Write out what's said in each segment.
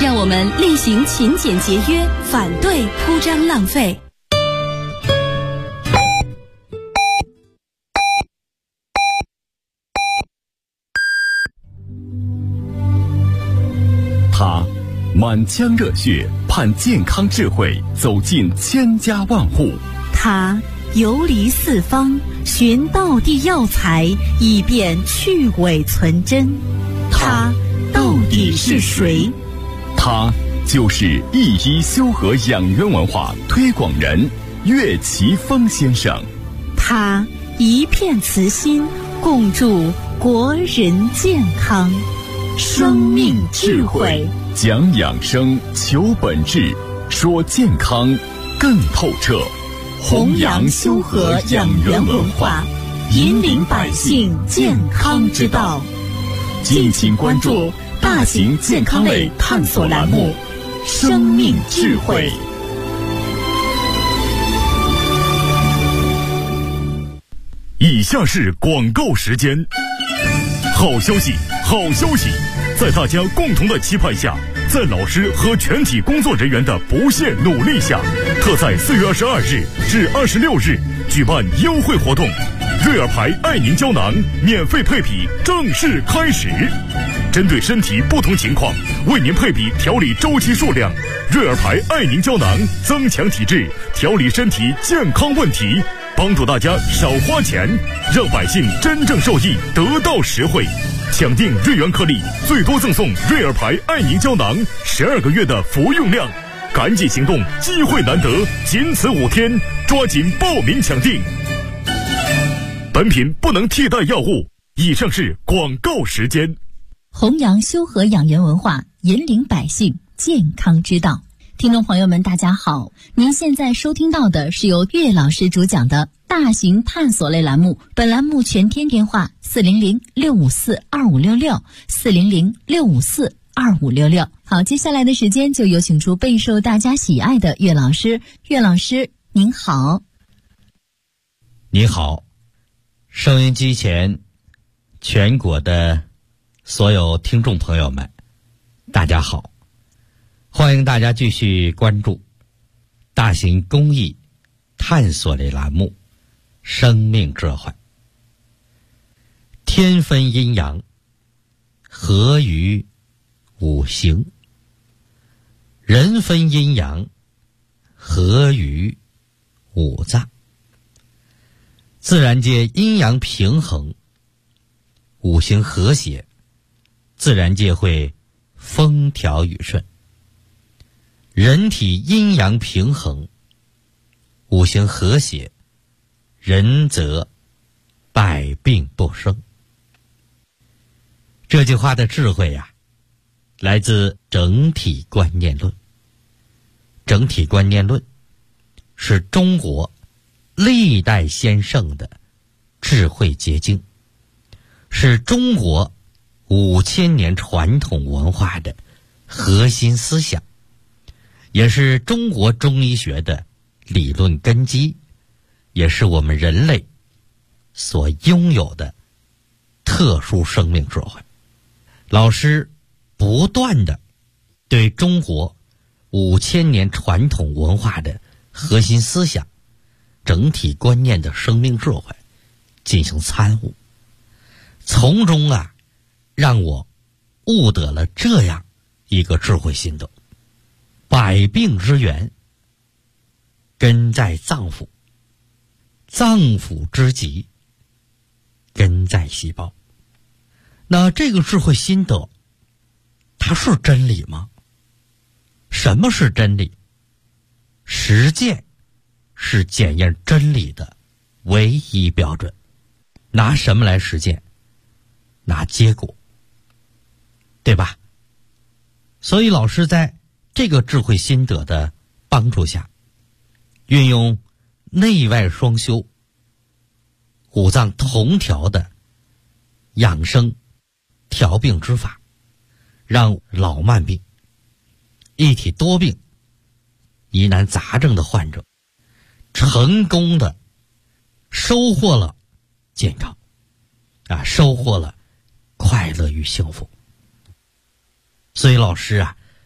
让我们厉行勤俭节约，反对铺张浪费。 他满腔热血盼健康智慧走进千家万户， 他游离四方寻道地药材，以便去伪存真。他到底是谁？ 他就是一一修和养元文化推广人岳奇峰先生。 他一片慈心，共筑国人健康。生命智慧， 讲养生，求本质，说健康更透彻。 弘扬修和养元文化，引领百姓健康之道。敬请关注大型健康类探索栏目《生命智慧》。 以下是广告时间。好消息，好消息！在大家共同的期盼下，在老师和全体工作人员的不懈努力下，特在4月22日至26日举办优惠活动，瑞尔牌爱宁胶囊免费配比正式开始。针对身体不同情况，为您配比调理周期数量。瑞尔牌爱宁胶囊增强体质，调理身体健康问题，帮助大家少花钱，让百姓真正受益，得到实惠。抢订瑞元颗粒，最多赠送瑞尔牌爱宁胶囊12个月的服用量。赶紧行动，机会难得，仅此5天，抓紧报名抢订。本品不能替代药物。以上是广告时间。 弘扬修和养元文化，引领百姓健康之道。听众朋友们大家好，您现在收听到的是由岳老师主讲的大型探索类栏目，本栏目全天电话400-654-2566 400-654-2566。好，接下来的时间就有请出备受大家喜爱的岳老师。岳老师您好。 您好，收音机前全国的所有听众朋友们大家好，欢迎大家继续关注大型公益探索类栏目《生命智慧》。天分阴阳，合于五行；人分阴阳，合于五脏。自然界阴阳平衡，五行和谐，自然界会风调雨顺。人体阴阳平衡，五行和谐，人则百病不生。这句话的智慧呀，来自整体观念论。整体观念论是中国历代先圣的智慧结晶，是中国5000年传统文化的核心思想，也是中国中医学的理论根基，也是我们人类所拥有的特殊生命智慧。老师不断地对中国5000年传统文化的核心思想、整体观念的生命智慧进行参悟，从中让我悟得了这样一个智慧心得：百病之源根在脏腑，脏腑之疾根在细胞。那这个智慧心得，它是真理吗？什么是真理？实践是检验真理的唯一标准。拿什么来实践？拿结果，对吧？所以老师在这个智慧心得的帮助下，运用内外双修、五脏同调的养生调病之法，让老慢病、一体多病、疑难杂症的患者成功的收获了健康，收获了快乐与幸福。所以老师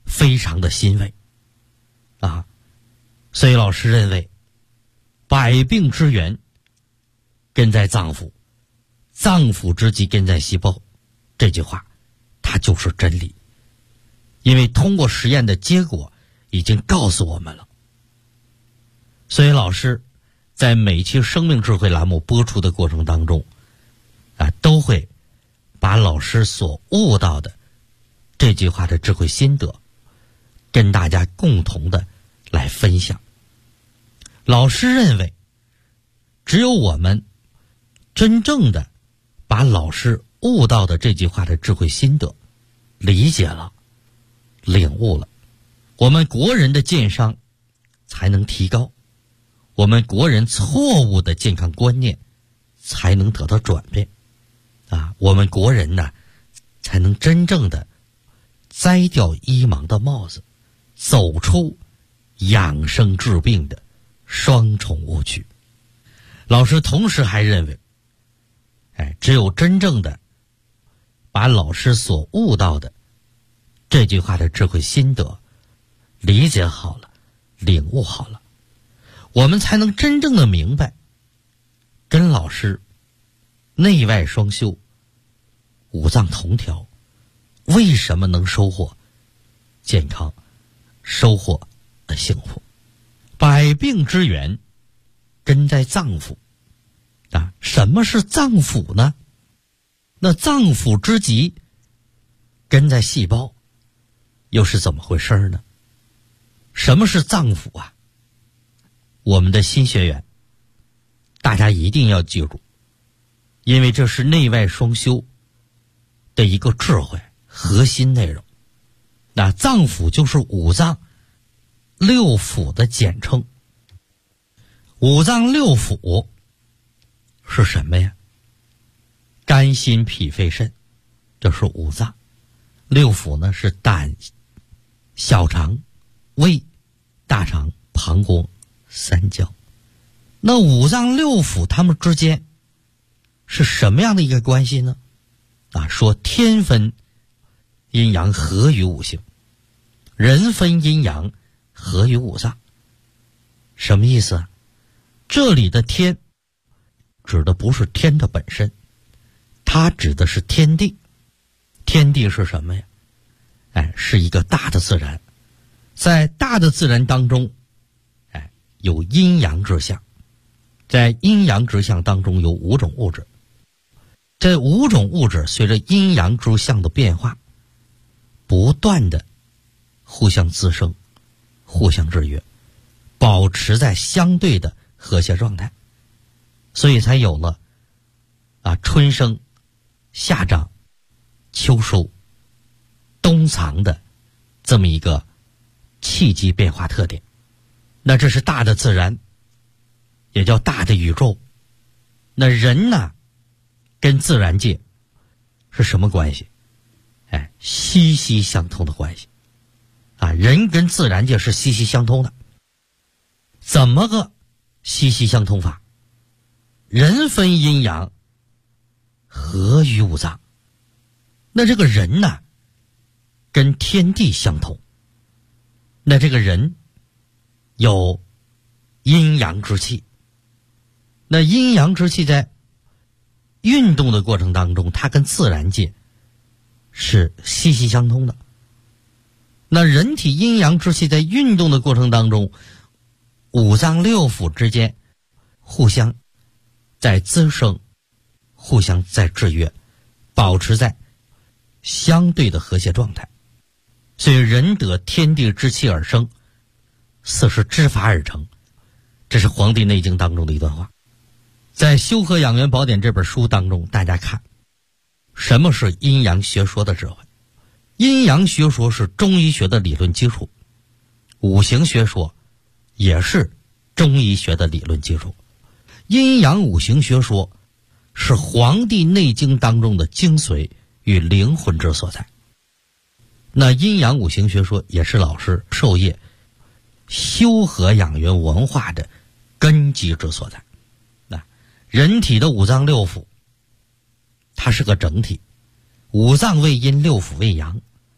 非常的欣慰啊。所以老师认为，百病之源根在脏腑，脏腑之疾根在细胞，这句话它就是真理。因为通过实验的结果已经告诉我们了。所以老师在每期生命智慧栏目播出的过程当中都会把老师所悟到的这句话的智慧心得跟大家共同的来分享。老师认为，只有我们真正的把老师悟到的这句话的智慧心得理解了、领悟了，我们国人的健商才能提高，我们国人错误的健康观念才能得到转变我们国人呢才能真正的摘掉医盲的帽子，走出养生治病的双重误区。老师同时还认为，只有真正的把老师所悟到的这句话的智慧心得理解好了、领悟好了，我们才能真正的明白，跟老师内外双修、五脏同调，为什么能收获健康、收获幸福。百病之源根在脏腑什么是脏腑呢？那脏腑之疾根在细胞，又是怎么回事呢？什么是脏腑啊？我们的新学员大家一定要记住，因为这是内外双修的一个智慧核心内容。那脏腑就是五脏六腑的简称。五脏六腑是什么呀？肝心脾肺肾，这是五脏。六腑呢是胆、小肠、胃、大肠、膀胱、三焦。那五脏六腑它们之间是什么样的一个关系呢？说天分阴阳合于五行，人分阴阳合于五脏。什么意思啊？这里的天指的不是天的本身，它指的是天地。天地是什么呀？是一个大的自然。在大的自然当中有阴阳之象，在阴阳之象当中有五种物质。这五种物质随着阴阳之象的变化，不断的互相滋生、互相制约，保持在相对的和谐状态，所以才有了春生、夏长、秋收、冬藏的这么一个气机变化特点。那这是大的自然，也叫大的宇宙。那人呢，跟自然界是什么关系？息息相通的关系人跟自然界是息息相通的。怎么个息息相通法？人分阴阳合于五脏。那这个人呢，跟天地相通。那这个人有阴阳之气。那阴阳之气在运动的过程当中，它跟自然界是息息相通的。那人体阴阳之气在运动的过程当中，五脏六腑之间互相在滋生，互相在制约，保持在相对的和谐状态。所以人得天地之气而生，四时之法而成，这是《黄帝内经》当中的一段话。在《修和养元宝典》这本书当中，大家看什么是阴阳学说的智慧。阴阳学说是中医学的理论基础，五行学说也是中医学的理论基础。阴阳五行学说是《黄帝内经》当中的精髓与灵魂之所在。那阴阳五行学说也是老师授业修和养元文化的根基之所在。人体的五脏六腑它是个整体，五脏为阴，六腑为阳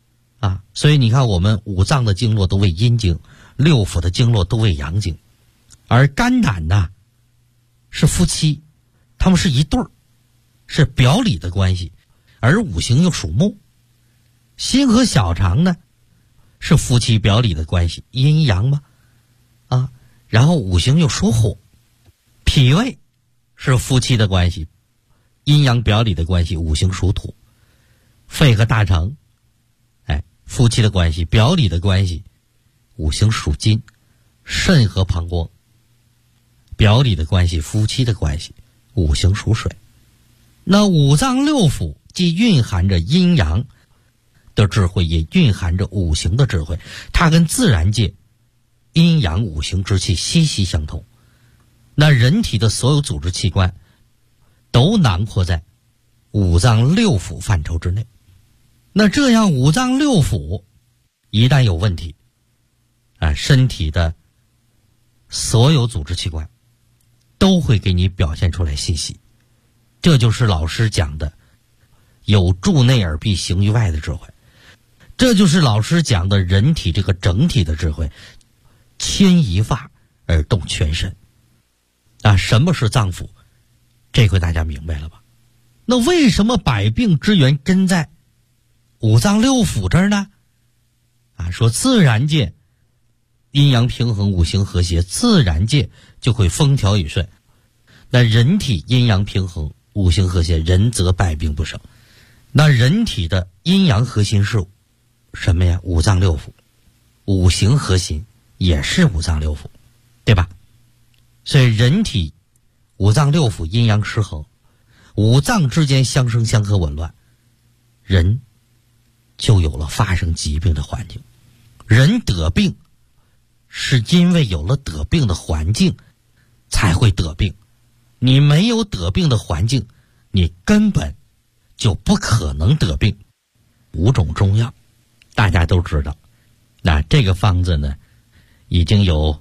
所以你看我们五脏的经络都为阴经，六腑的经络都为阳经，而肝胆呢是夫妻，他们是一对儿，是表里的关系，而五行又属木。心和小肠呢是夫妻表里的关系，阴阳嘛，然后五行又属火。脾胃是夫妻的关系，阴阳表里的关系，五行属土。肺和大肠夫妻的关系，表里的关系，五行属金。肾和膀胱表里的关系，夫妻的关系，五行属水。那五脏六腑既蕴含着阴阳的智慧，也蕴含着五行的智慧，它跟自然界阴阳五行之气息息相通。那人体的所有组织器官都囊括在五脏六腑范畴之内。那这样五脏六腑一旦有问题，身体的所有组织器官都会给你表现出来信息。这就是老师讲的有助内而必行于外的智慧，这就是老师讲的人体这个整体的智慧，牵一发而动全身。什么是脏腑？这回大家明白了吧？那为什么百病之源真在五脏六腑这儿呢？说自然界阴阳平衡，五行和谐，自然界就会风调雨顺。那人体阴阳平衡，五行和谐，人则百病不生。那人体的阴阳核心是什么呀？五脏六腑。五行核心也是五脏六腑，对吧？所以人体五脏六腑阴阳失衡，五脏之间相生相克紊乱，人就有了发生疾病的环境。人得病是因为有了得病的环境才会得病，你没有得病的环境，你根本就不可能得病。五种中药大家都知道，那这个方子呢已经有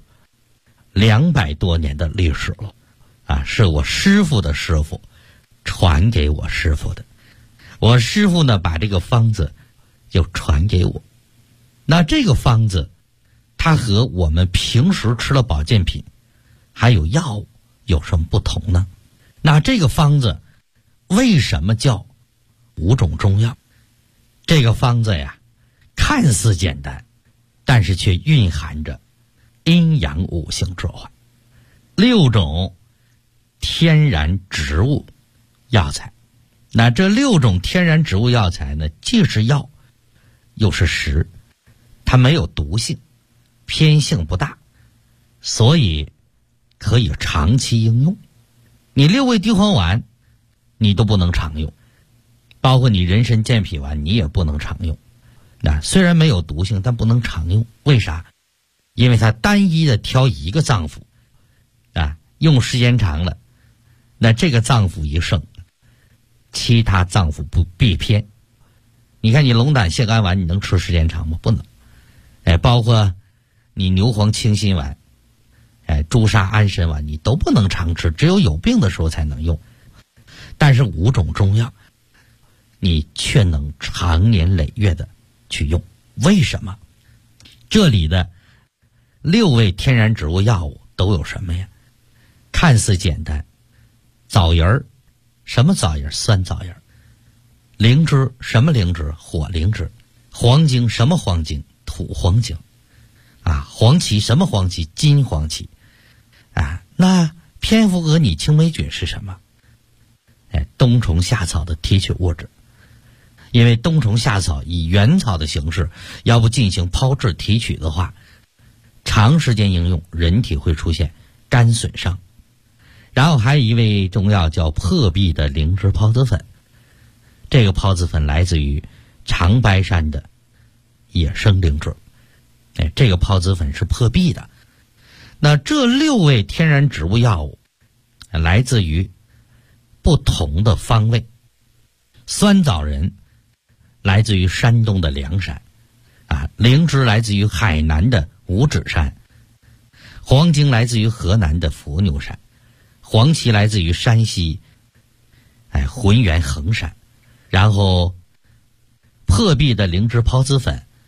200多年的历史了，是我师傅的师傅传给我师傅的，我师傅呢把这个方子就传给我。那这个方子它和我们平时吃的保健品还有药物有什么不同呢？那这个方子为什么叫五种中药？这个方子呀看似简单，但是却蕴含着阴阳五行智慧。6种天然植物药材，那这6种天然植物药材呢，既是药又是食，它没有毒性，偏性不大，所以可以长期应用。你6味地黄丸你都不能常用，包括你人参健脾丸你也不能常用。那虽然没有毒性，但不能常用，为啥？因为它单一的挑一个脏腑，用时间长了，那这个脏腑一盛，其他脏腑不必偏。你看你龙胆泻肝丸你能吃时间长吗？不能。包括你牛黄清心丸，朱砂安神丸你都不能常吃，只有有病的时候才能用。但是5种中药你却能长年累月的去用，为什么？这里的6味天然植物药物都有什么呀？看似简单，枣仁儿，什么枣仁？酸枣仁。灵芝，什么灵芝？火灵芝。黄精，什么黄精？土黄精。黄芪，什么黄芪？金黄芪。那蝙蝠蛾拟青霉菌是什么？冬虫夏草的提取物质。因为冬虫夏草以原草的形式，要不进行抛制提取的话，长时间应用人体会出现肝损伤。然后还有一味中药叫破壁的灵芝孢子粉，这个孢子粉来自于长白山的野生灵芝，这个孢子粉是破壁的。那这6味天然植物药物来自于不同的方位。酸枣仁来自于山东的梁山，灵芝来自于海南的五指山，黄精来自于河南的伏牛山，黄芪来自于山西浑源衡山，然后破壁的灵芝孢子粉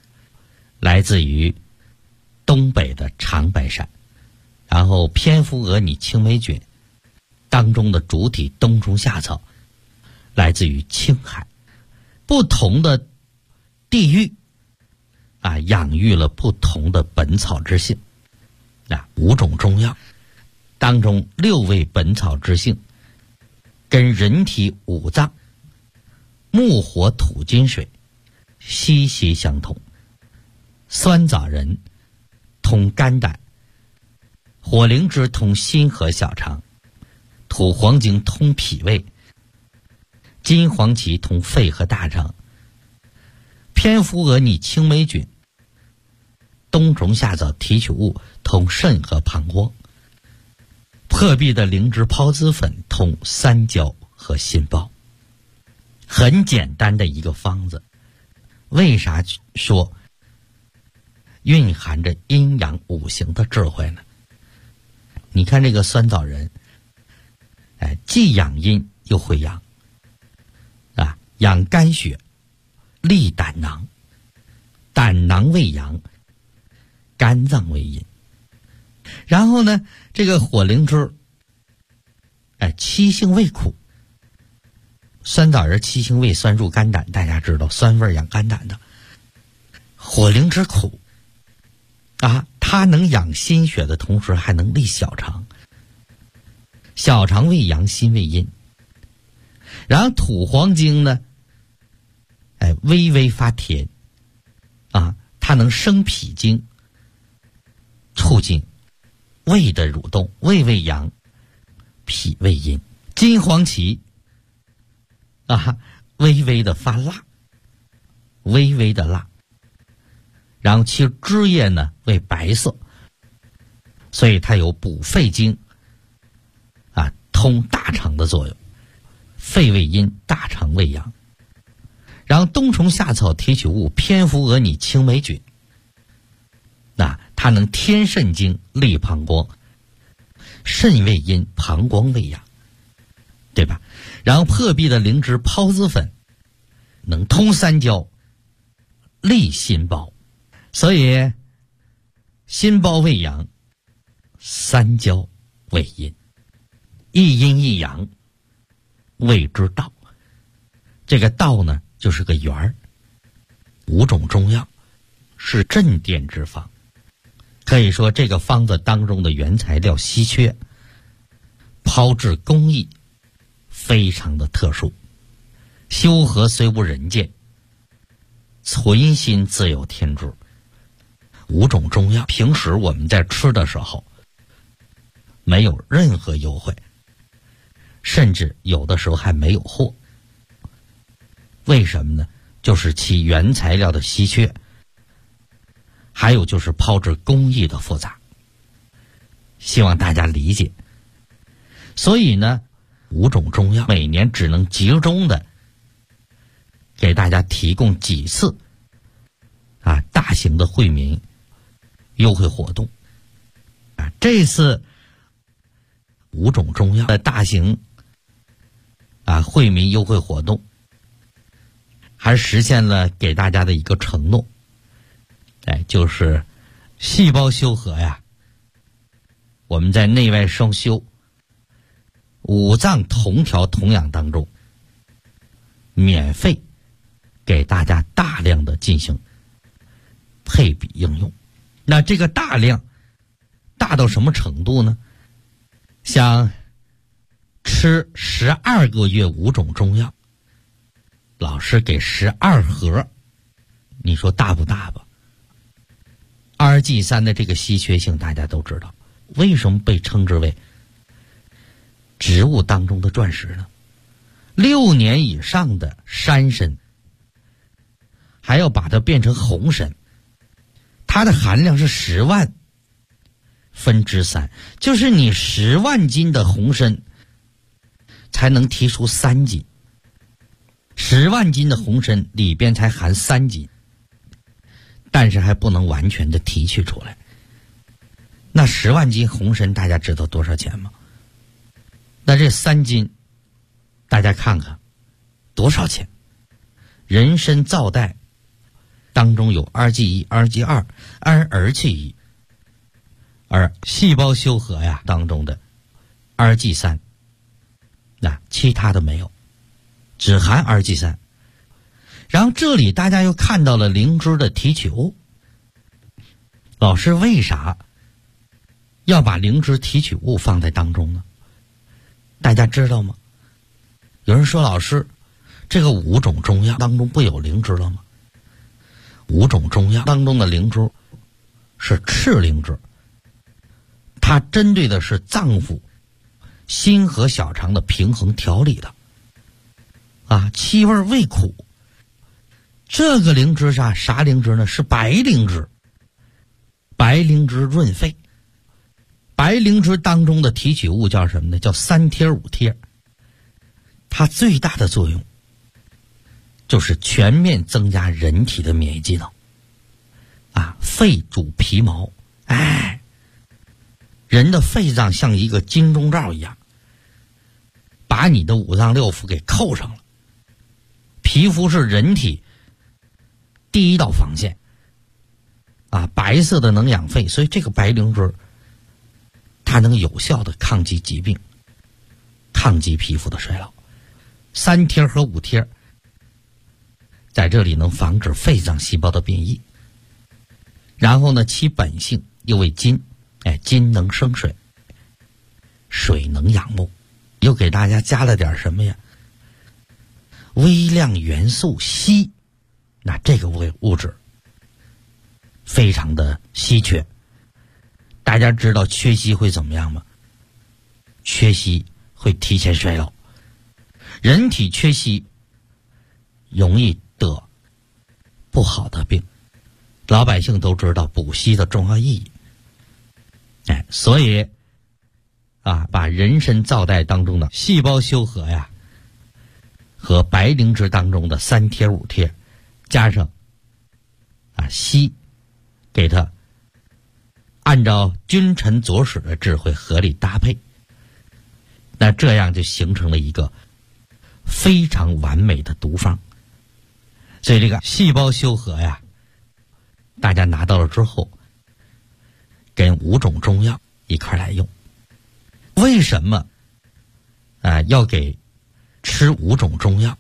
来自于东北的长白山。然后蝙蝠蛾拟青霉菌当中的主体冬虫夏草来自于青海。不同的地域养育了不同的本草之性。5种中药当中6味本草之性跟人体5脏木火土金水息息相通。酸枣仁通肝胆，火灵芝通心和小肠，土黄精通脾胃，金黄芪通肺和大肠，蝙蝠蛾拟青霉菌、冬虫夏草提取物通肾和膀胱，破壁的灵芝孢子粉通三焦和心包。很简单的一个方子，为啥说蕴含着阴阳五行的智慧呢？你看这个酸枣仁，既养阴又会阳，养肝血，利胆囊，胆囊为阳，肝脏为阴。然后呢，这个火灵芝，七性味苦。酸枣仁七性味酸入肝胆，大家知道酸味养肝胆的。火灵芝苦它能养心血的同时还能利小肠，小肠为阳，心为阴。然后土黄精呢，微微发甜它能生脾经，促进胃的蠕动，胃为阳，脾为阴。金黄芪微微的发辣，微微的辣。然后其枝叶呢为白色，所以它有补肺经通大肠的作用，肺为阴，大肠为阳。然后冬虫夏草提取物蝙蝠蛾拟青霉菌，它能添肾精，利膀胱，肾为阴，膀胱为阳，对吧？然后破壁的灵芝孢子粉能通三焦，利心包。所以心包为阳，三焦为阴，一阴一阳谓之道。这个道呢就是个圆儿。5种中药是镇店之方，可以说这个方子当中的原材料稀缺，炮制工艺非常的特殊。修和虽无人见，存心自有天助。5种中药平时我们在吃的时候没有任何优惠，甚至有的时候还没有货。为什么呢？就是其原材料的稀缺，还有就是炮制工艺的复杂，希望大家理解。所以呢，5种中药每年只能集中的给大家提供几次大型的惠民优惠活动。这次5种中药的大型惠民优惠活动，还实现了给大家的一个承诺，就是细胞修和我们在内外双修、5脏同调同养当中，免费给大家大量的进行配比应用。那这个大量大到什么程度呢？像吃12个月5种中药，老师给12盒，你说大不大吧？2G3的这个稀缺性大家都知道，为什么被称之为植物当中的钻石呢？6年以上的山参还要把它变成红参，它的含量是10万分之3，就是你10万斤的红参才能提出3斤，10万斤的红参里边才含3斤，但是还不能完全的提取出来。那10万斤红参大家知道多少钱吗？那这3斤大家看看多少钱？人参皂带当中有 Rg1、Rg2、儿气1，而细胞修和呀当中的 Rg3， 那其他的没有，只含 Rg3。然后这里大家又看到了灵芝的提取物，老师为啥要把灵芝提取物放在当中呢？大家知道吗？有人说老师，这个5种中药当中不有灵芝了吗？5种中药当中的灵芝是赤灵芝，它针对的是脏腑、心和小肠的平衡调理的气味味苦。这个灵芝啥灵芝呢？是白灵芝。白灵芝润肺。白灵芝当中的提取物叫什么呢？叫3贴5贴。它最大的作用就是全面增加人体的免疫机能肺主皮毛，人的肺脏像一个金钟罩一样，把你的五脏六腑给扣上了。皮肤是人体第一道防线白色的能养肺，所以这个白灵芝它能有效的抗击疾病，抗击皮肤的衰老。3贴和5贴在这里能防止肺脏细胞的变异。然后呢，其本性又为金，金能生水，水能养木，又给大家加了点什么呀？微量元素硒。那这个物质非常的稀缺，大家知道缺硒会怎么样吗？缺硒会提前衰老，人体缺硒容易得不好的病。老百姓都知道补硒的重要意义，所以把人参皂苷当中的细胞修和和白灵芝当中的3贴5贴加上硒，给它按照君臣佐使的智慧合理搭配，那这样就形成了一个非常完美的毒方。所以这个细胞修和大家拿到了之后，跟5种中药一块来用。为什么要给吃5种中药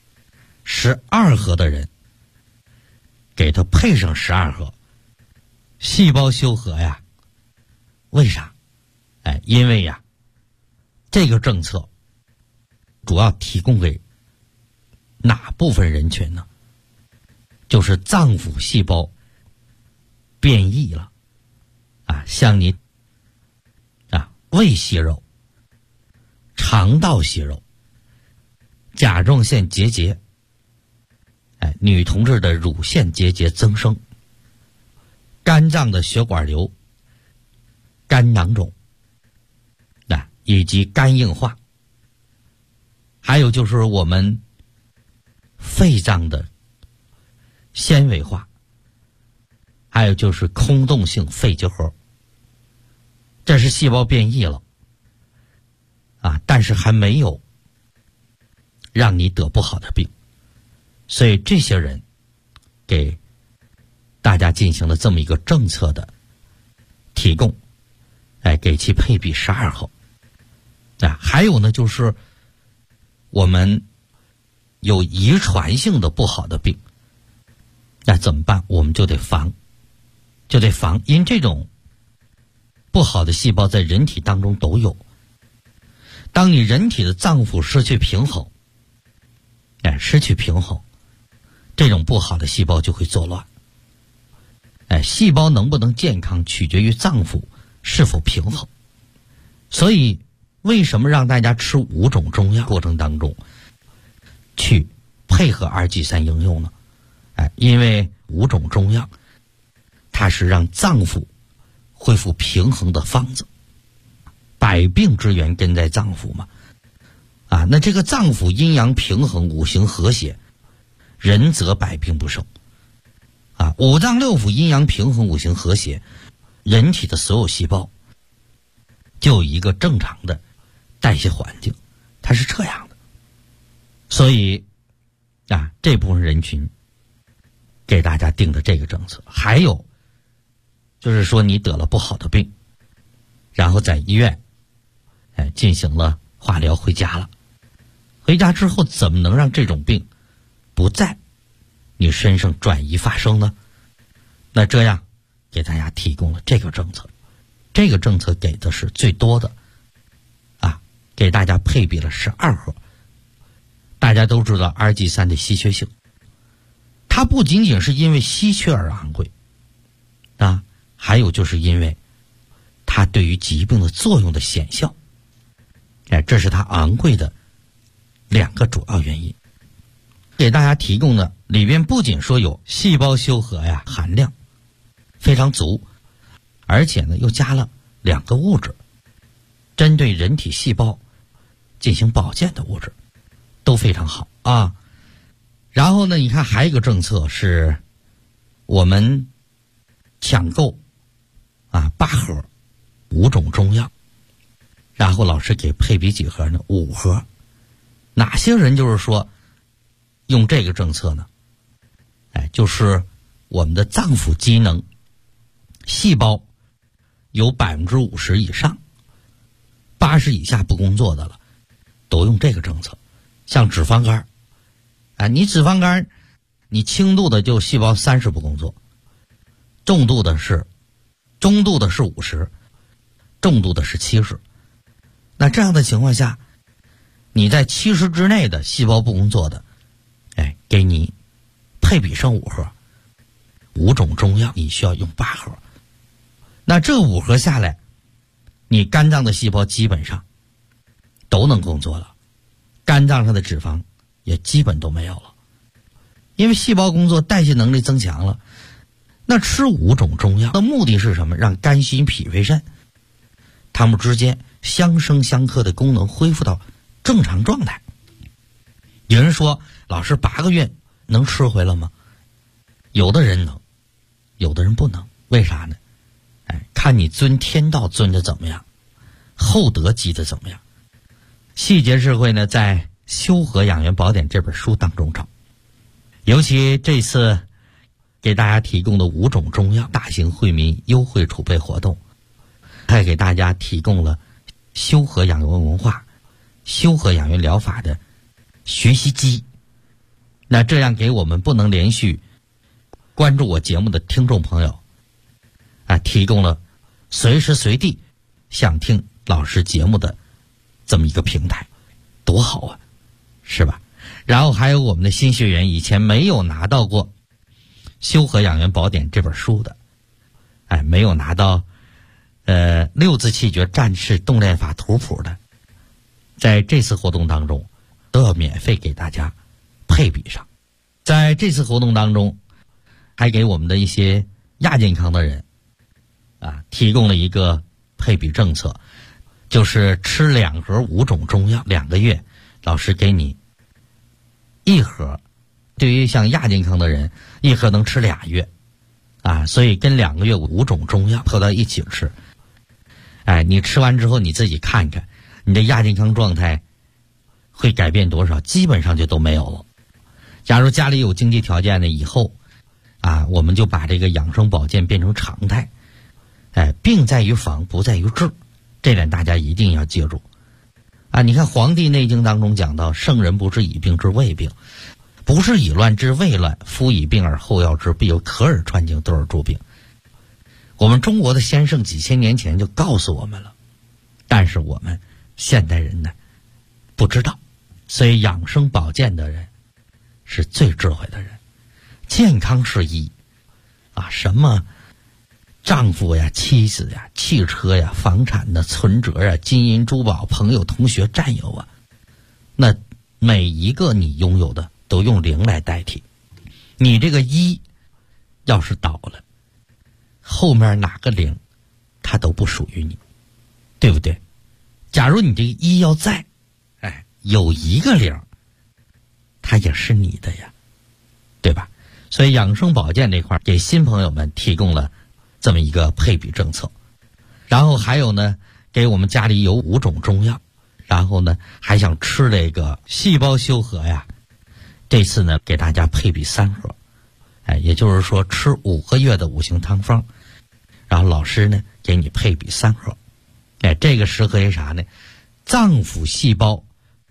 ？12合的人给他配上12合细胞修和为啥？因为这个政策主要提供给哪部分人群呢？就是脏腑细胞变异了像你胃息肉、肠道息肉、甲状腺结节，女同志的乳腺结节增生，肝脏的血管瘤、肝囊肿以及肝硬化，还有就是我们肺脏的纤维化，还有就是空洞性肺结核。这是细胞变异了但是还没有让你得不好的病，所以这些人给大家进行了这么一个政策的提供，给其配比12合。还有呢，就是我们有遗传性的不好的病，那怎么办？我们就得防，因为这种不好的细胞在人体当中都有。当你人体的脏腑失去平衡，这种不好的细胞就会作乱。细胞能不能健康取决于脏腑是否平衡。所以为什么让大家吃5种中药过程当中去配合Rg3应用呢？因为5种中药它是让脏腑恢复平衡的方子，百病之源根在脏腑嘛。那这个脏腑阴阳平衡，五行和谐，人则百病不生。五脏六腑阴阳平衡，五行和谐，人体的所有细胞就有一个正常的代谢环境，它是这样的。所以这部分人群给大家定的这个政策。还有就是说你得了不好的病，然后在医院进行了化疗回家了，回家之后怎么能让这种病不在你身上转移发生呢？那这样给大家提供了这个政策，这个政策给的是最多的给大家配比了12盒。大家都知道 RG3 的稀缺性，它不仅仅是因为稀缺而昂贵还有就是因为它对于疾病的作用的显效，这是它昂贵的2个主要原因。给大家提供的里边不仅说有细胞修合含量非常足，而且呢又加了2个物质，针对人体细胞进行保健的物质都非常好然后呢你看还有一个政策是我们抢购8盒5种中药，然后老师给配比几盒呢？5盒。哪些人就是说用这个政策呢？就是我们的脏腑机能细胞有50%以上80以下不工作的了，都用这个政策。像脂肪肝你脂肪肝你轻度的就细胞30不工作，中度的是50，重度的是70。那这样的情况下，你在70之内的细胞不工作的给你配比上5盒5种中药，你需要用8盒。那这5盒下来，你肝脏的细胞基本上都能工作了，肝脏上的脂肪也基本都没有了，因为细胞工作代谢能力增强了。那吃5种中药的目的是什么？让肝心脾肺肾它们之间相生相克的功能恢复到正常状态。有人说老师8个月能吃回来吗？有的人能，有的人不能。为啥呢？看你遵天道遵的怎么样，厚德积的怎么样。细节智慧呢在《修和养元宝典》这本书当中找。尤其这次给大家提供的5种中药大型惠民优惠储备活动，还给大家提供了修和养元文化、修和养元疗法的学习机。那这样给我们不能连续关注我节目的听众朋友提供了随时随地想听老师节目的这么一个平台，多好是吧？然后还有我们的新学员以前没有拿到过《修和养元宝典》这本书的没有拿到6字气诀战士动练法图谱的，在这次活动当中都要免费给大家配比上。在这次活动当中还给我们的一些亚健康的人提供了一个配比政策，就是吃2盒5种中药2个月，老师给你1盒。对于像亚健康的人，1盒能吃2月所以跟2个月5种中药合到一起吃。你吃完之后你自己看看你的亚健康状态会改变多少，基本上就都没有了。假如家里有经济条件的，以后我们就把这个养生保健变成常态。病在于防，不在于治，这点大家一定要记住你看《黄帝内经》当中讲到，圣人不治已病治未病，不是以乱治未乱，夫以病而后药之，必有可耳穿经，得而诸病。我们中国的先生几千年前就告诉我们了，但是我们现代人呢不知道。所以养生保健的人是最智慧的人。健康是医什么丈夫妻子汽车房产的存折金银珠宝朋友同学战友那每一个你拥有的都用0来代替。你这个1要是倒了，后面哪个0它都不属于你，对不对？假如你这个1要在有一个0它也是你的呀，对吧？所以养生保健这块给新朋友们提供了这么一个配比政策。然后还有呢，给我们家里有5种中药，然后呢还想吃这个细胞修和这次呢给大家配比3盒。 也就是说吃5个月的五行汤方，然后老师呢给你配比3盒。这个适合于啥呢？脏腑细胞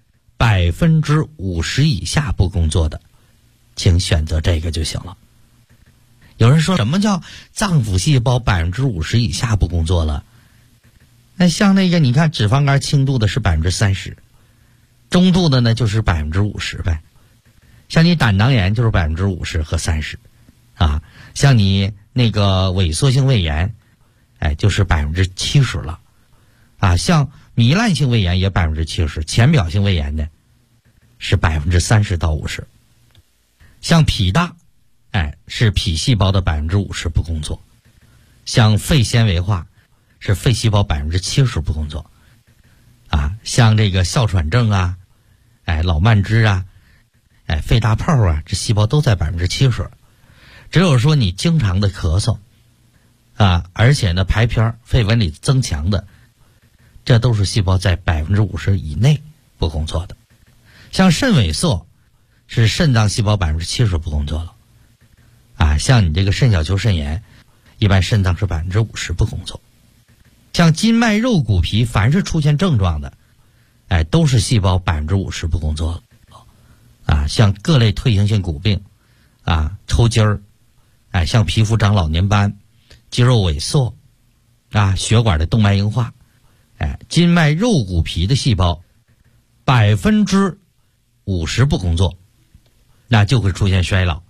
50%以下不工作的，请选择这个就行了。有人说什么叫脏腑细胞50%以下不工作了？那像那个你看脂肪肝轻度的是30%，中度的呢就是50%呗。像你胆囊炎就是50%和30%啊，像你那个萎缩性胃炎，就是70%了啊。像糜烂性胃炎也70%，浅表性胃炎呢是30%到50%。像脾大，是脾细胞的50%不工作。像肺纤维化是肺细胞70%不工作啊。像这个哮喘症啊，老慢支啊，肺大泡啊，这细胞都在70%。只有说你经常的咳嗽啊，而且呢排片肺纹理增强的，这都是细胞在50%以内不工作的。像肾萎缩是肾脏细胞70%不工作了啊。像你这个肾小球肾炎，一般肾脏是50%不工作。像筋脉肉骨皮凡是出现症状的，都是细胞50%不工作了啊。像各类退行性骨病啊，抽筋儿，像皮肤长老年斑、肌肉萎缩啊，血管的动脉硬化，筋脉肉骨皮的细胞50%不工作，那就会出现衰老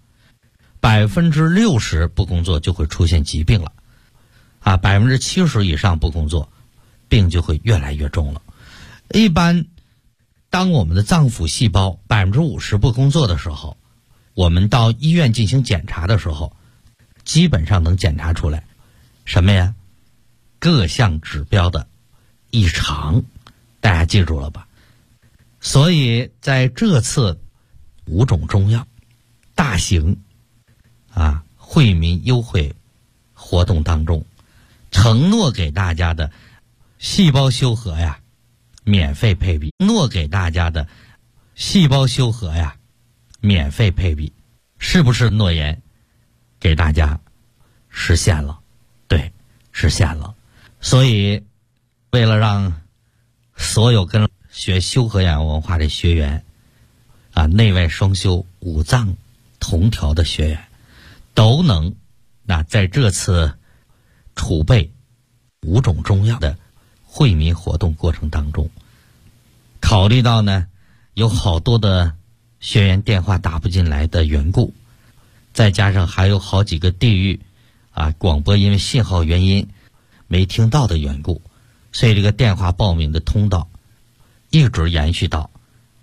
；60%不工作就会出现疾病了啊；70%以上不工作，病就会越来越重了。一般当我们的脏腑细胞50%不工作的时候，我们到医院进行检查的时候，基本上能检查出来什么呀？各项指标的异常，大家记住了吧？所以在这次5种中药大型惠民优惠活动当中，承诺给大家的细胞修和呀免费配比，诺给大家的细胞修和呀免费配比，是不是诺言给大家实现了？对，实现了。所以为了让所有跟学修和养文化的学员内外双修5脏同调的学员都能在这次储备5种中药的惠民活动过程当中，考虑到呢有好多的学员电话打不进来的缘故，再加上还有好几个地域广播因为信号原因没听到的缘故，所以这个电话报名的通道一直延续到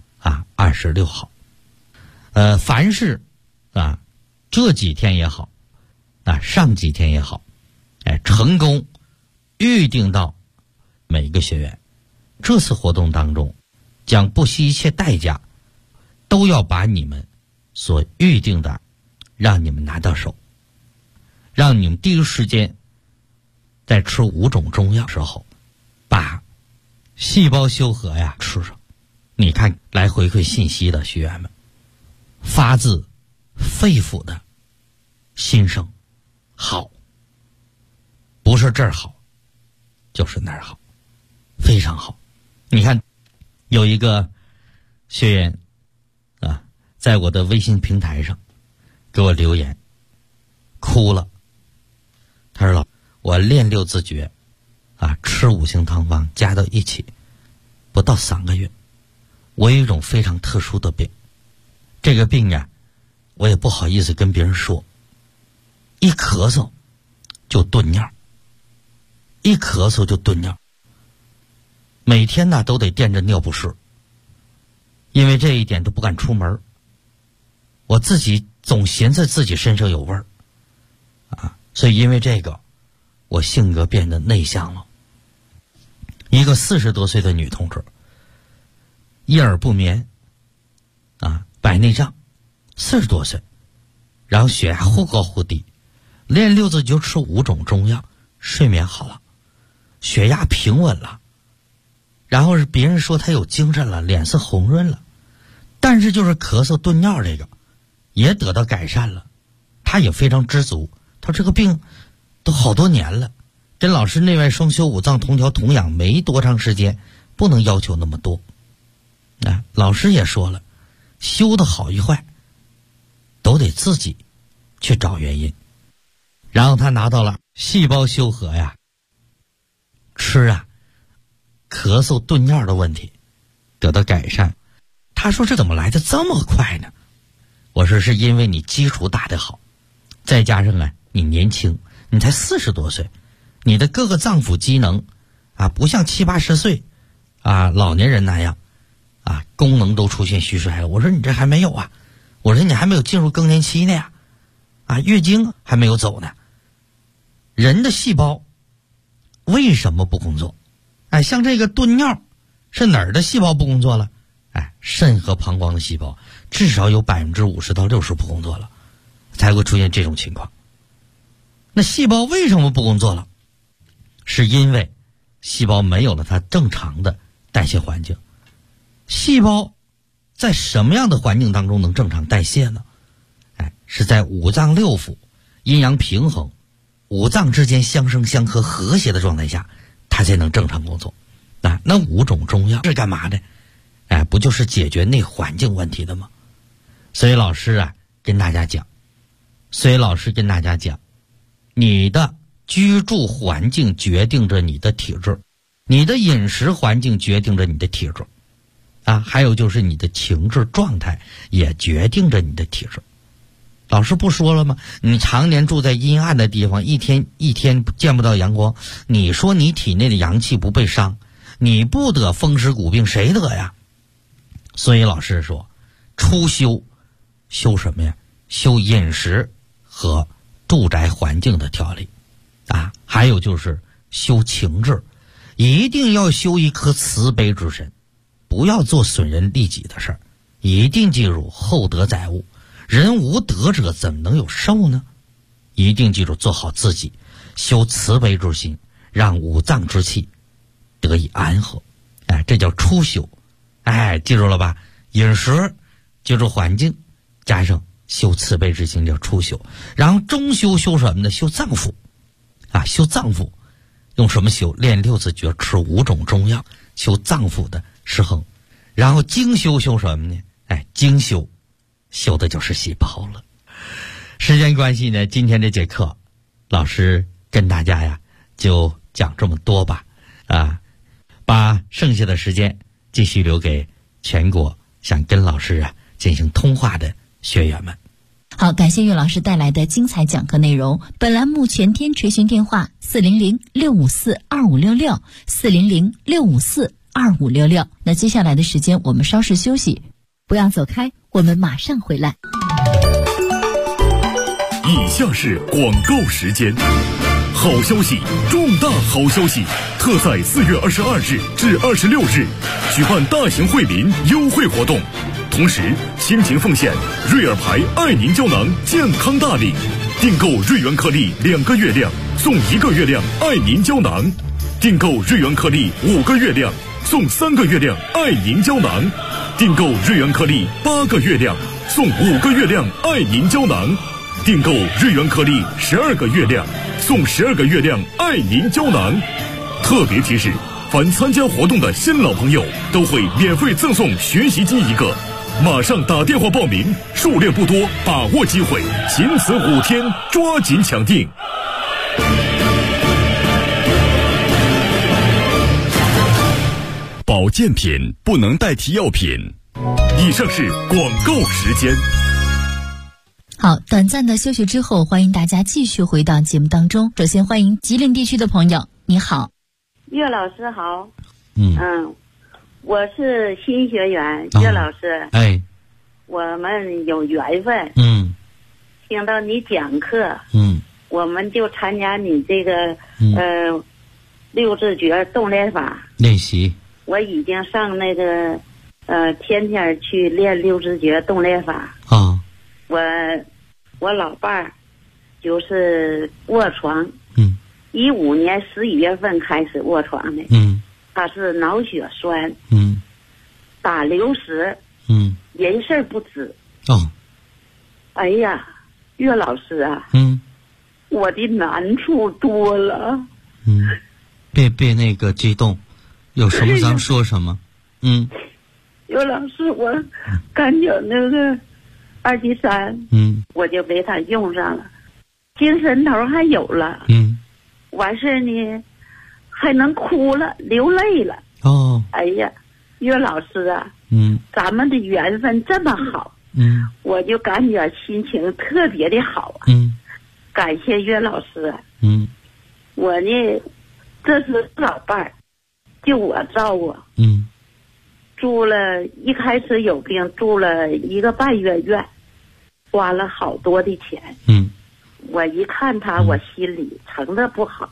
26号。凡是这几天也好上几天也好成功预定到每个学员，这次活动当中将不惜一切代价都要把你们所预定的让你们拿到手，让你们第一时间在吃5种中药时候把细胞修和吃上。你看来回馈信息的学员们发自肺腑的心声好，不是这儿好就是那儿好，非常好。你看有一个学员在我的微信平台上给我留言哭了，他说我练6字诀吃5行汤方加到一起不到3个月，我有一种非常特殊的病，这个病我也不好意思跟别人说，一咳嗽就顿尿，一咳嗽就顿尿，每天都得垫着尿不湿，因为这一点都不敢出门，我自己总寻思自己身上有味儿所以因为这个我性格变得内向了。一个40多岁的女同志，夜耳不眠白内障，40多岁，然后血压忽高忽低，练6字就吃5种中药，睡眠好了，血压平稳了，然后是别人说她有精神了，脸色红润了，但是就是咳嗽顿尿这个也得到改善了， 他也非常知足，他说这个病都好多年了，跟老师内外双修五脏同调同养没多长时间，不能要求那么多。老师也说了，修的好与坏都得自己去找原因。然后他拿到了细胞修和呀，吃咳嗽顿尿的问题得到改善。他说这怎么来的这么快呢？我说是因为你基础打得好，再加上你年轻，你才40多岁，你的各个脏腑机能不像70、80岁老年人那样功能都出现虚衰了。我说你这还没有我说你还没有进入更年期呢呀，月经还没有走呢。人的细胞为什么不工作？像这个顿尿是哪儿的细胞不工作了？肾和膀胱的细胞至少有50%到60%不工作了，才会出现这种情况。那细胞为什么不工作了？是因为细胞没有了它正常的代谢环境。细胞在什么样的环境当中能正常代谢呢？是在五脏六腑阴阳平衡，五脏之间相生相克和谐的状态下，它才能正常工作。那5种中药是干嘛的？不就是解决内环境问题的吗？所以老师跟大家讲，你的居住环境决定着你的体质，你的饮食环境决定着你的体质还有就是你的情志状态也决定着你的体质。老师不说了吗？你常年住在阴暗的地方，一天见不到阳光，你说你体内的阳气不被伤，你不得风湿骨病谁得呀？所以老师说初修什么呀？修饮食和住宅环境的调理还有就是修情志，一定要修一颗慈悲之身，不要做损人利己的事儿，一定记住厚德载物，人无德者怎么能有寿呢？一定记住做好自己，修慈悲之心，让五脏之气得以安和。这叫初修。记住了吧？饮食记住环境，加上修慈悲之心叫初修。然后中修修什么呢？修脏腑修脏腑用什么修？练6字诀，吃5种中药，修脏腑的失衡。然后精修修什么呢？精修的就是细胞了。时间关系呢，今天这节课老师跟大家就讲这么多吧。把剩下的时间继续留给全国想跟老师进行通话的学员们。 好，感谢岳老师带来的精彩讲课内容。本栏目全天垂询电话400-654-2566 400-654-2566。那接下来的时间我们稍事休息，不要走开，我们马上回来。 以下是广告时间。好消息，重大好消息！特在4月22日至26日举办大型惠民优惠活动，同时倾情奉献瑞尔牌爱您胶囊健康大礼，订购瑞元颗粒2个月量送1个月量爱您胶囊，订购瑞元颗粒5个月量送3个月量爱您胶囊，订购瑞元颗粒8个月量送5个月量爱您胶囊，订购瑞元颗粒12个月量送12个月亮爱您胶囊。特别提示，凡参加活动的新老朋友都会免费赠送学习机1个，马上打电话报名，数量不多，把握机会，仅此5天，抓紧抢订。 保健品不能代替药品。 以上是广告时间。 好，短暂的休息之后，欢迎大家继续回到节目当中。首先欢迎吉林地区的朋友，你好。 岳老师好。我是新学员，岳老师。我们有缘分。听到你讲课。我们就参加你这个6字诀动练法练习。 我已经上那个天天去练6字诀动练法。我老伴儿就是卧床，15年11月份开始卧床的，他是脑血栓，打流石，人事不知。哎呀， 岳老师啊，我的难处多了。 别那个激动，有什么咱们说什么。 岳老师，我感觉那个二级山，我就被他用上了，精神头还有了，完事呢，还能哭了，流泪了。 哦， 哎呀，岳老师啊，咱们的缘分这么好，我就感觉心情特别的好啊。感谢岳老师。我呢，这是老伴儿，就我照顾。住了，一开始有病，住了1个半月院，花了好多的钱。我一看他，我心里成的不好。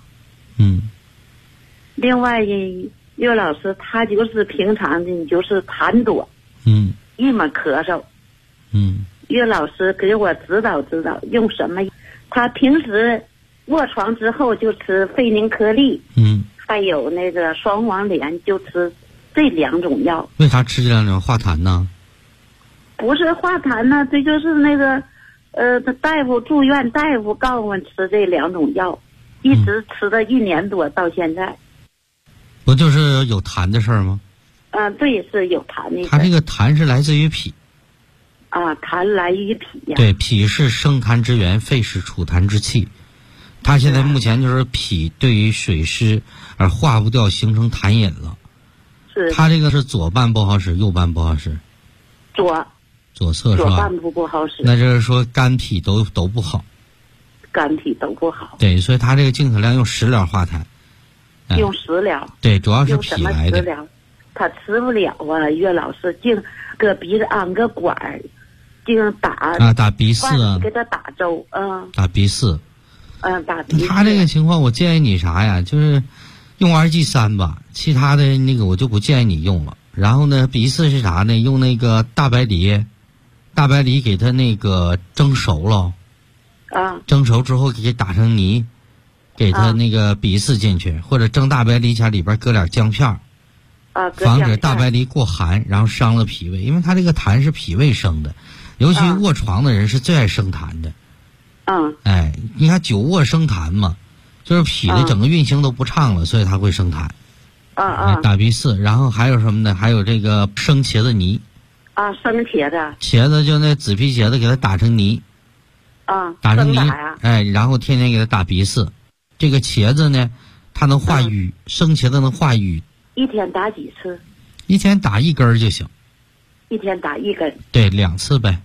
另外呢，岳老师他就是平常的就是痰多，一么咳嗽。岳老师给我指导指导用什么。他平时卧床之后就吃费宁颗粒，还有那个双黄连，就吃这2种药。 为啥吃这2种化痰呢？ 不是化痰呢，这就是那个大夫住院大夫告诉我吃这2种药，一直吃了1年多到现在。 不就是有痰的事儿吗？ 对，是有痰的。 它这个痰是来自于脾。 痰来于脾呀。 对，脾是生痰之源，肺是储痰之器。它现在目前就是脾对于水湿而化不掉，形成痰饮了。 是。 它这个是左半不好使，右半不好使。左侧是吧？ 左半部不好使。 那就是说肝脾都不好。 肝脾都不好。 对，所以它这个净可亮用食疗化痰。 用食疗。 对，主要是脾来的。 用什么食疗？他吃不了啊，岳老师净搁鼻子安个管儿，净打鼻饲啊， 给他打粥， 打鼻饲。 打鼻饲。 他这个情况，我建议你啥呀？就是用2G3吧，其他的那个我就不建议你用了。然后呢，鼻饲是啥呢？用那个大白梨给它那个蒸熟了。蒸熟之后给打成泥，给它那个鼻饲进去，或者蒸大白梨里边搁点姜片。防止大白梨过寒，然后伤了脾胃，因为它这个痰是脾胃生的，尤其卧床的人是最爱生痰的。你看久卧生痰嘛，就是脾的整个运行都不畅了，所以它会生痰。打鼻饲，然后还有什么呢？还有这个生茄子泥。 生茄子。 茄子就那紫皮茄子，给它打成泥。打成泥，然后天天给它打鼻饲。这个茄子呢，它能化瘀，生茄子能化瘀。 一天打几次 ？1天打1根就行。 1天打1根。 对，2次呗。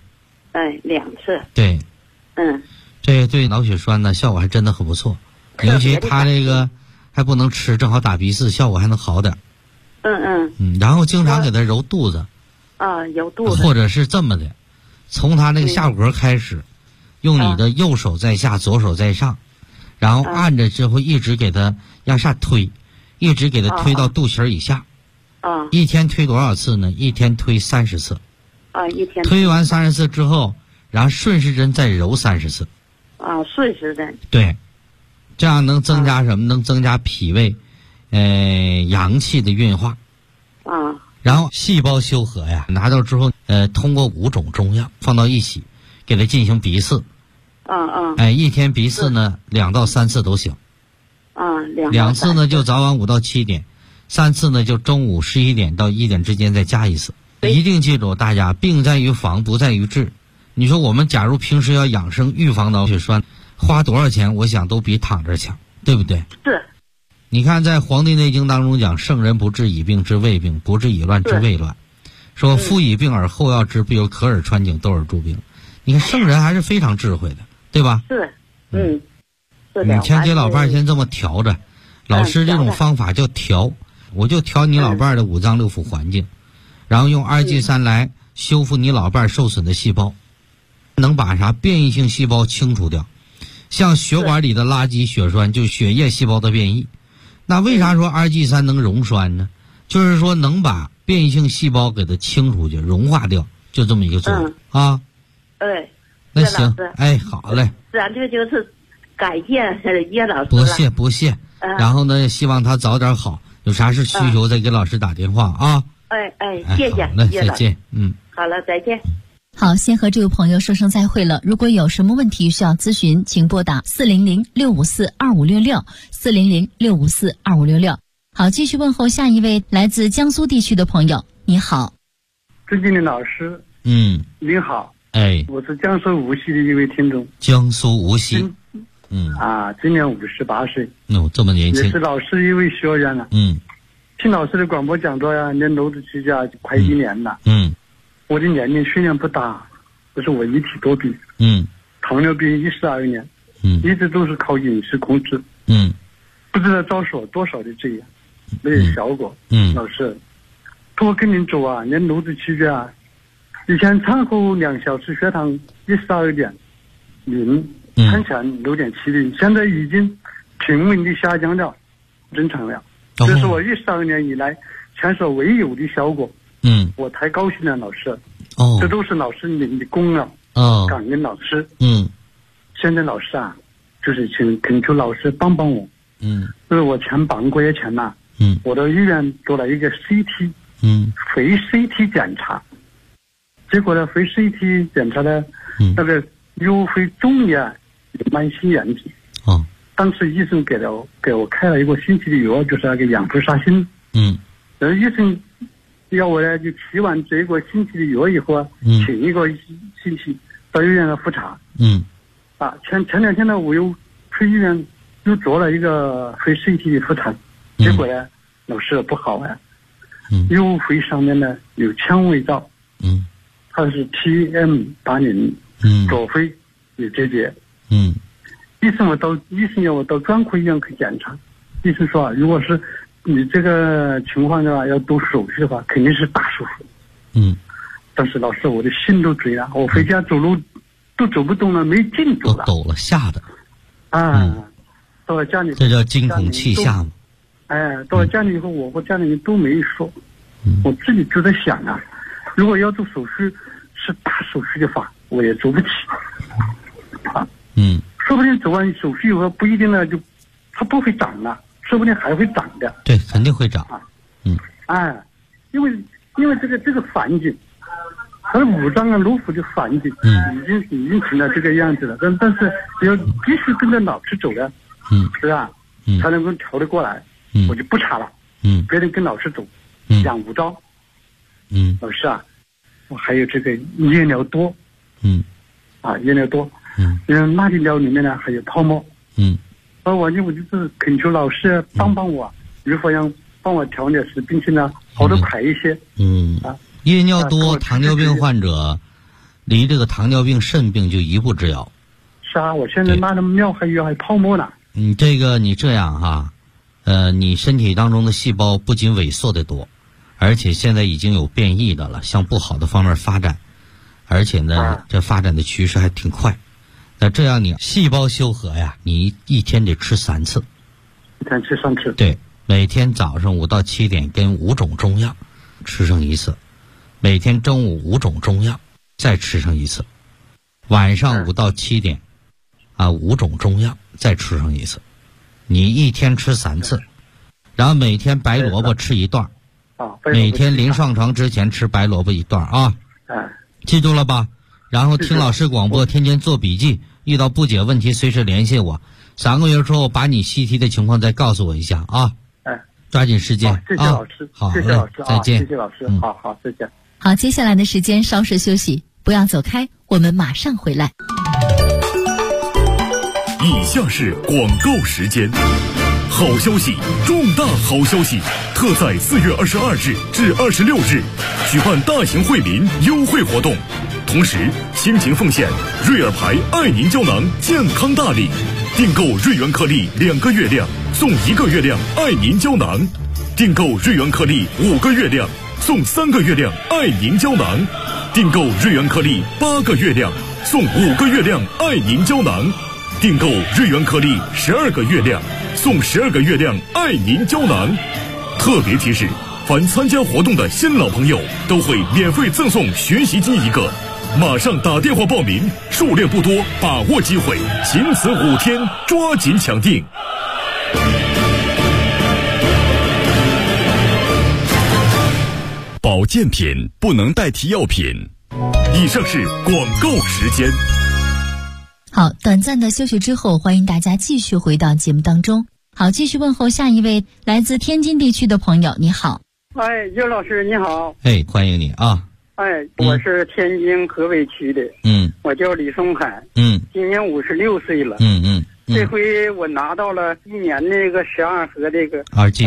2次。 对。这对脑血栓呢效果还真的很不错，尤其他这个还不能吃，正好打鼻饲，效果还能好点。然后经常给他揉肚子。 揉肚子。 或者是这么的，从他那个下骨骼开始，用你的右手在下，左手在上，然后按着之后一直给他向下推。一直给他推到肚脐以下。1天推多少次呢？1天推30次。 1天推完30次之后，然后顺时针再揉30次。 顺时针。 对，这样能增加什么？能增加脾胃阳气的运化。然后细胞修和呀，拿到之后通过5种中药放到一起，给它进行鼻饲。1天鼻饲呢2到3次都行。2次呢就早晚5到7点，3次呢就中午11点到1点之间再加1次。一定记住，大家病在于防，不在于治。你说我们假如平时要养生预防脑血栓，花多少钱，我想都比躺着强，对不对？ 是。 你看在《黄帝内经》当中讲，圣人不治已病治未病，不治已乱治未乱。说夫以病而后要之，必有可耳穿颈，窦耳助病。你看圣人还是非常智慧的，对吧？ 是。 你先给老伴儿先这么调着，老师这种方法叫调，我就调你老伴儿的5脏6腑环境，然后用2G3来修复你老伴儿受损的细胞，能把变异性细胞清除掉，像血管里的垃圾血栓，就血液细胞的变异。那为啥说2G3能溶栓呢？就是说能把变异性细胞给它清除去，融化掉，就这么一个作用啊。那行，好嘞。 咱这就是感谢叶老师。 不谢。然后呢，希望他早点好，有啥事需求再给老师打电话啊。 谢谢。 好了，再见。 好了，再见。 好，先和这位朋友说声再会了。如果有什么问题需要咨询，请拨打400-654-2566，400-654-2566。好，继续问候下一位来自江苏地区的朋友。你好， 朱经理老师。您好。我是江苏无锡的一位听众。 江苏无锡。 今年58岁。 这么年轻。 也是老师一位学员了。听老师的广播讲座呀，连楼子居家快1年了。我的年龄虽然不大，可是我一体多病。糖尿病12年。一直都是靠饮食控制。不知道遭受多少的罪啊，没有效果。老师，我跟您走啊，连楼子居家，以前餐后2小时血糖12.0，餐前6.70，现在已经平稳的下降了，正常了。这是我12年以来前所未有的效果。我太高兴了，老师。这都是老师您的功劳。感恩老师。现在老师啊，就是请求老师帮帮我。就是我前半个月前呐，我到医院做了一个 CT，肺 CT 检查，结果呢，肺 CT 检查呢，那个有肺肿瘤慢性炎症。当时医生给我开了一个星期的药，就是那个氧氟沙星。然后医生要我呢，就吃完这个星期的药以后啊，请一个星期到医院来复查。前2天呢，我又去医院又做了一个肺 CT 的复查，结果呢，老师不好啊。右肺上面呢有纤维灶。它是 TM80。左肺有结节。医生要我到专科医院去检查。医生说，如果是你这个情况的话，要动手术的话，肯定是大手术。但是老师，我的心都醉了，我回家走路都走不动了，没劲走了， 都抖了，吓的。 到了家里， 这叫惊恐气吓嘛。 到了家里以后，我和家里人都没说。我自己就在想啊，如果要做手术是大手术的话，我也做不起。说不定走完手术以后不一定呢，它不会长了，说不定还会长的。 对，肯定会长。 因为这个环境，它的五脏啊、六腑的环境，已经成了这个样子了。但是要必须跟着老师走的，是吧？才能够调得过来。我就不查了。别人跟老师走，养无招。老师啊，我还有这个夜尿多。夜尿多。那里尿里面呢还有泡沫。我就是恳求老师帮帮我，如何让帮我调点食，并且呢跑得快一些。 夜尿多，糖尿病患者离这个糖尿病肾病就一步之遥。 是啊，我现在那的尿还有泡沫呢。 你这样哈，你身体当中的细胞不仅萎缩的多，而且现在已经有变异的了，向不好的方面发展，而且呢，这发展的趋势还挺快。那这样你细胞修合呀，你一天得吃3次。 一天吃3次。 对，每天早上5到7点跟5种中药吃上1次，每天中午5种中药再吃上1次，晚上5到7点5种中药再吃上1次。你一天吃3次，然后每天白萝卜吃1段，每天临上床之前吃白萝卜1段啊。记住了吧？然后听老师广播，天天做笔记，遇到不解问题随时联系我。3个月之后把你CT的情况再告诉我一下啊。抓紧时间。 谢谢老师。 好， 谢谢老师。 再见。 谢谢老师。好，再见。 好，接下来的时间稍事休息，不要走开，我们马上回来。 以下是广告时间。好消息，重大好消息！特在4月22日至26日举办大型惠民优惠活动，同时倾情奉献瑞尔牌爱您胶囊健康大礼，订购瑞元颗粒2个月量送1个月量爱您胶囊，订购瑞元颗粒5个月量送3个月量爱您胶囊，订购瑞元颗粒8个月量送5个月量爱您胶囊，订购瑞元颗粒12个月量送12个月亮爱您胶囊。特别提示，凡参加活动的新老朋友都会免费赠送学习机1个，马上打电话报名，数量不多，把握机会，仅此5天，抓紧抢订。 保健品不能代替药品。 以上是广告时间。 好，短暂的休息之后，欢迎大家继续回到节目当中。好，继续问候下一位来自天津地区的朋友，你好。 哎，岳老师你好。 哎，欢迎你啊。 哎，我是天津河北区的，我叫李松海，今年56岁了，这回我拿到了1年那个12盒这个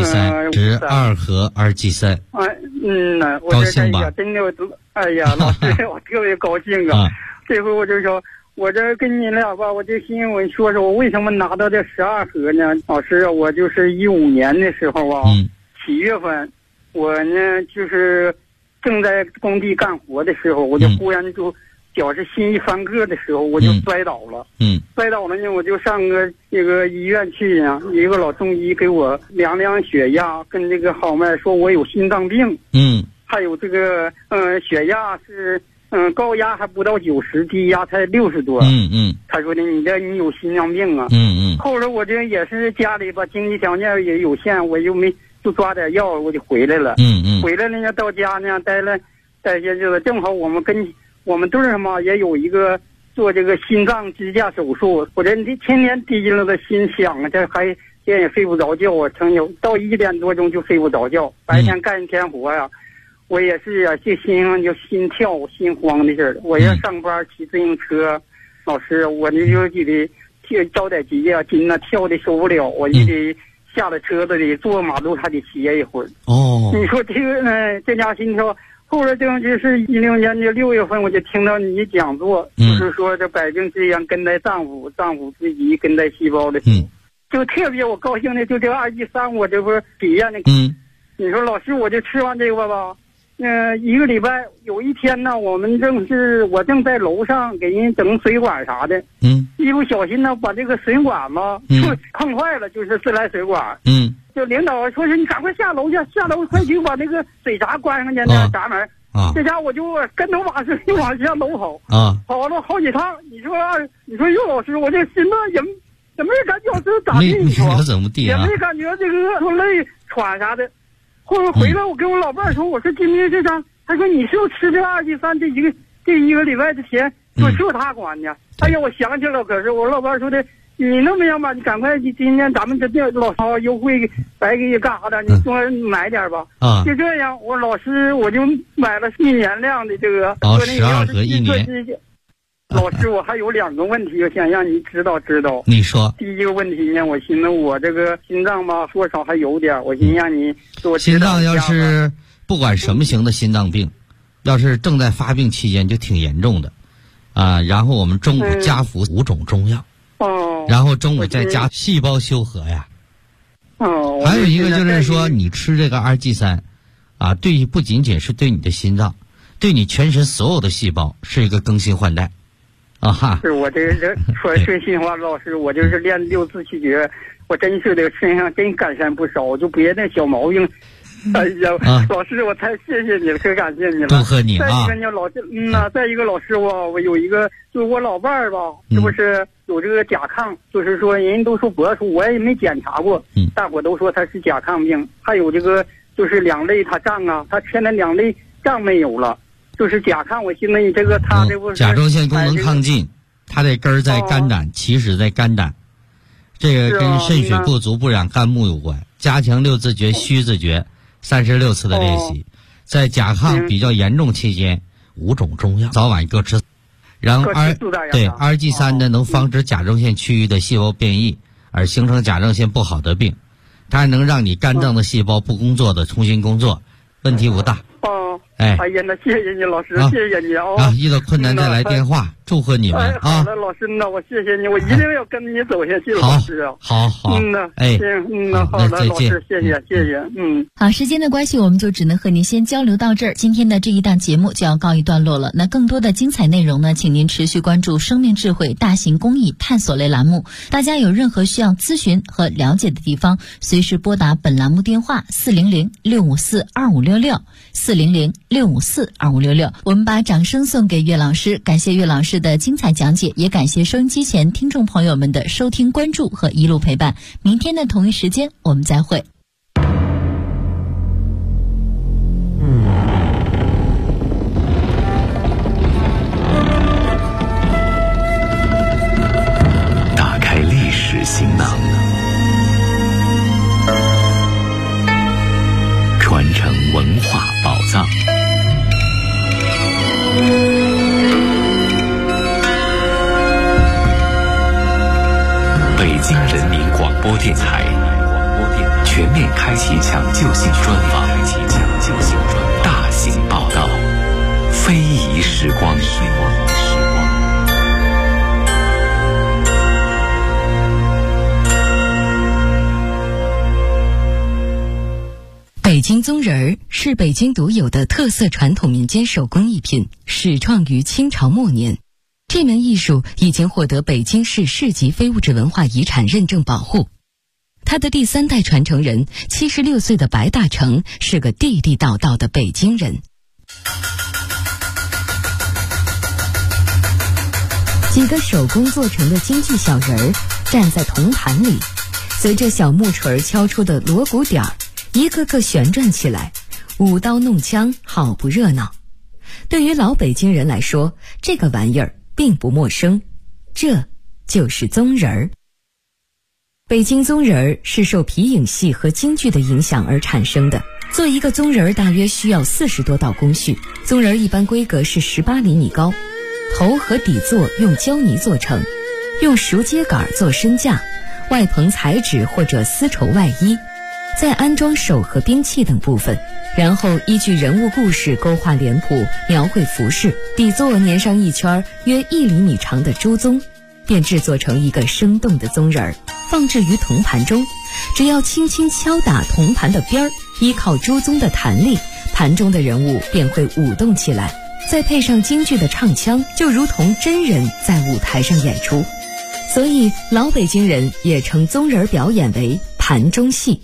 2G3，12盒2G3， 我高兴吧？ 真的，哎呀，老师，我特别高兴啊！这回我就说，我这跟你俩吧，我这心我说说我为什么拿到这12盒呢？老师啊，我就是15年的时候啊，7月份，我呢就是正在工地干活的时候，我就忽然就脚是心一翻个的时候，我就摔倒了。摔倒了呢，我就上这个医院去呢，一个老中医给我量血压，跟这个号脉说我有心脏病。还有这个血压是高压还不到90，低压才60多。他说的你有心脏病啊。后来我这也是家里吧经济条件也有限，我就抓点药我就回来了。回来了呢，到家呢待些日子，正好我们队儿嘛也有一个做这个心脏支架手术，我这天天提着的心想，这还也睡不着觉啊，曾有到1点多钟就睡不着觉，白天干一天活呀，我也是啊，这心上就心跳心慌的事儿。我要上班骑自行车，老师我这就得着点急啊，筋呐跳的受不了，我就得下了车子里坐马路还得歇一会儿。你说这个这家心跳。后来就是16年的6月份，我就听到你讲座，就是说这百病之源根在脏腑，脏腑之极根在细胞的时候，就特别我高兴的，就这个2G3我这不是体验的。你说老师，我就吃完这个吧，一个礼拜有一天呢，我正在楼上给人整水管啥的，一不小心呢把这个水管嘛碰坏了，就是自来水管。就领导说是你赶快下楼去，下楼快去把那个水闸关上去，那闸门。这家我就跟头把水往下楼跑，跑了好几趟。你说岳老师，我这心脏也没感觉是咋地？你说怎么地也没感觉这个说累喘啥的。后来回来我跟我老伴说，我说今天这张，他说你是不是吃这2G3这一个礼拜之前就他管的。哎呀，我想起了，可是我老伴说的。你那么样吧，你赶快，今天咱们这店老少优惠白给你干啥的，你多买点吧。就这样，我老师我就买了1年量的这个。 12盒1年。 老师，我还有2个问题，我想让你知道。 你说。 第一个问题呢，我寻思我这个心脏吧，多少还有点，我寻思让你给我心脏要是不管什么型的心脏病，要是正在发病期间就挺严重的，然后我们中午加服5种中药。然后中午再加细胞修合呀。还有一个就是说，你吃这个2G3，对不仅仅是对你的心脏，对你全身所有的细胞是一个更新换代。 是我这人说心话，老师，我就是练6字气诀，我真是这个身上真改善不少，就别那小毛病。哎呀，老师，我太谢谢你了，可感谢你了。 祝贺你啊！ 再一个呢，再一个老师我有一个，就是我老伴儿吧，是不是有这个甲亢？就是说人都说博出，我也没检查过，大伙都说他是甲亢病。还有这个就是2类他胀啊，他现在2类胀没有了，就是甲亢。我寻思你这个他这不是甲状腺功能亢进，他这根儿在肝胆，起始在肝胆，这个跟肾水不足不养肝木有关。加强6字诀、虚字诀。36次的练习，在甲亢比较严重期间，5种中药早晚各吃。然后2G3呢，能防止甲状腺区域的细胞变异，而形成甲状腺不好的病。它还能让你肝脏的细胞不工作的重新工作，问题不大。 哎呀，那谢谢你老师，谢谢你遇到困难再来电话，祝贺你们好的，老师，那我谢谢你，我一定要跟你走下去，老师啊。 好， 好的，老师，谢谢。 好，时间的关系，我们就只能和您先交流到这儿。今天的这一档节目就要告一段落了。那更多的精彩内容呢，请您持续关注生命智慧大型公益探索类栏目。大家有任何需要咨询和了解的地方，随时拨打本栏目电话400-654-2566，400-654-2566。我们把掌声送给岳老师，感谢岳老师的精彩讲解，也感谢收音机前听众朋友们的收听、关注和一路陪伴。明天的同一时间，我们再会。 人民广播电台全面开启抢救性专访，大型报道，非遗时光。 北京宗仁儿是北京独有的特色传统民间手工艺品，始创于清朝末年。这门艺术已经获得北京市市级非物质文化遗产认证保护。他的第3代传承人76岁的白大成是个地地道道的北京人。几个手工做成的京剧小人儿站在铜盘里，随着小木锤敲出的锣鼓点儿，一个个旋转起来，舞刀弄枪，好不热闹。对于老北京人来说，这个玩意儿并不陌生，这就是宗仁儿。北京宗仁儿是受皮影戏和京剧的影响而产生的。做一个宗仁儿大约需要40多道工序，宗仁儿一般规格是18厘米高，头和底座用胶泥做成，用熟秸秆做身架，外棚彩纸或者丝绸外衣，再安装手和兵器等部分，然后依据人物故事勾画脸谱，描绘服饰，底座粘上一圈约1厘米长的朱宗，便制作成一个生动的宗仁儿，放置于铜盘中。只要轻轻敲打铜盘的边儿，依靠朱宗的弹力，盘中的人物便会舞动起来，再配上京剧的唱腔，就如同真人在舞台上演出。所以老北京人也称宗仁儿表演为盘中戏。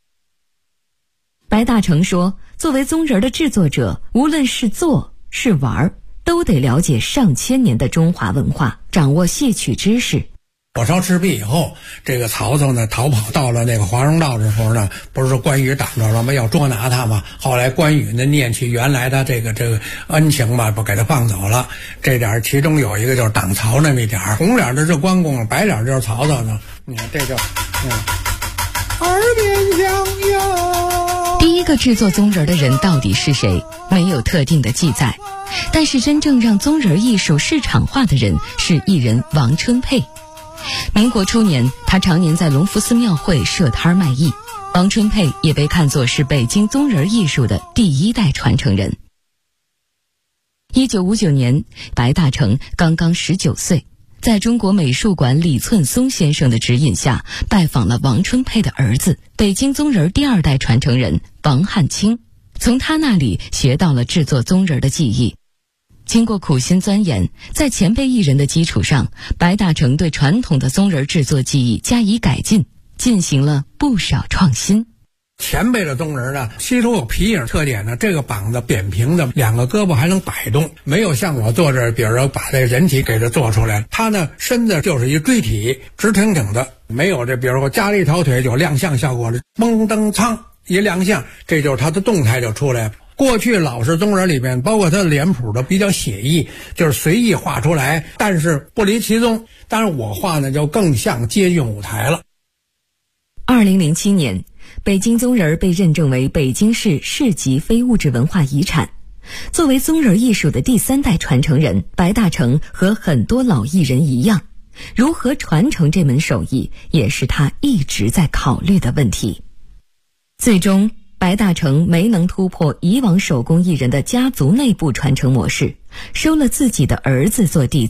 白大成说，作为宗仁儿的制作者，无论是做是玩，都得了解上千年的中华文化，掌握戏曲知识。 火烧赤壁以后，这个曹操呢逃跑到了那个华容道的时候呢，不是关羽挡着了吗？要捉拿他嘛。后来关羽呢念起原来的这个恩情嘛，不给他放走了。这点其中有一个就是挡曹那么一点，红脸的是关公，白脸就是曹操呢。你看这就耳边响哟。 第一个制作宗仁儿的人到底是谁？没有特定的记载。但是真正让宗仁儿艺术市场化的人是艺人王春佩。民国初年，他常年在隆福寺庙会设摊卖艺。王春佩也被看作是北京宗仁儿艺术的第1代传承人。1959年，白大成刚刚19岁，在中国美术馆李寸松先生的指引下，拜访了王春佩的儿子，北京宗仁儿第2代传承人王汉卿，从他那里学到了制作宗仁儿的技艺。经过苦心钻研，在前辈艺人的基础上，白大成对传统的宗仁儿制作技艺加以改进，进行了不少创新。 前辈的宗仁儿呢，西头有皮影特点呢，这个膀子扁平的，2个胳膊还能摆动，没有像我做这，比如说把这人体给它做出来，他呢身子就是一锥体，直挺挺的，没有这比如说加了一条腿有亮相效果的，嘣噔苍一亮相，这就是他的动态就出来了。过去老式宗仁儿里面，包括他的脸谱都比较写意，就是随意画出来，但是不离其宗。当然我画呢就更像接近舞台了。 2007年，北京宗仁儿被认证为北京市市级非物质文化遗产。作为宗仁儿艺术的第3代传承人，白大成和很多老艺人一样，如何传承这门手艺，也是他一直在考虑的问题。最终白大成没能突破以往手工艺人的家族内部传承模式，收了自己的儿子做弟子。